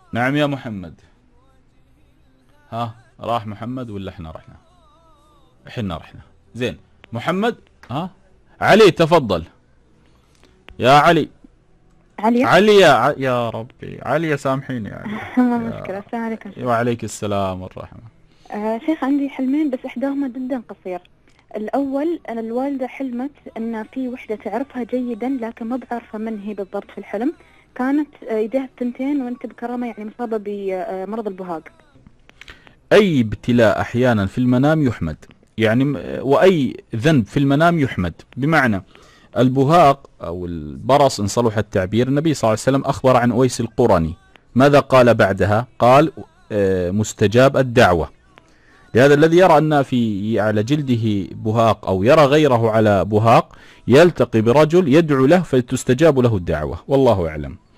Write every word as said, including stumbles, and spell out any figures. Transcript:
نعم يا محمد. ها راح محمد ولا احنا رحنا؟ احنا رحنا. زين محمد. ها علي تفضل يا علي. علي. علي يا ع... يا ربي علي سامحيني يا علي. ما يا... مشكلة. السلام عليكم شيخ. وعليك السلام والرحمة. آه شيخ عندي حلمين بس إحداهما جدا قصير. الأول أنا الوالدة حلمت أن في وحدة تعرفها جيدا لكن ما بعرفها من هي بالضبط في الحلم. كانت آه يديها الثنتين وأنت بكرامة يعني مصابة بمرض البهاق. أي ابتلاء أحيانا في المنام يحمد، يعني وأي ذنب في المنام يحمد. بمعنى البهاق أو البرص إن صلح التعبير، النبي صلى الله عليه وسلم أخبر عن أويس القرني، ماذا قال بعدها؟ قال مستجاب الدعوة. لهذا الذي يرى أن في على جلده بهاق أو يرى غيره على بهاق يلتقي برجل يدعو له فتستجاب له الدعوة، والله أعلم.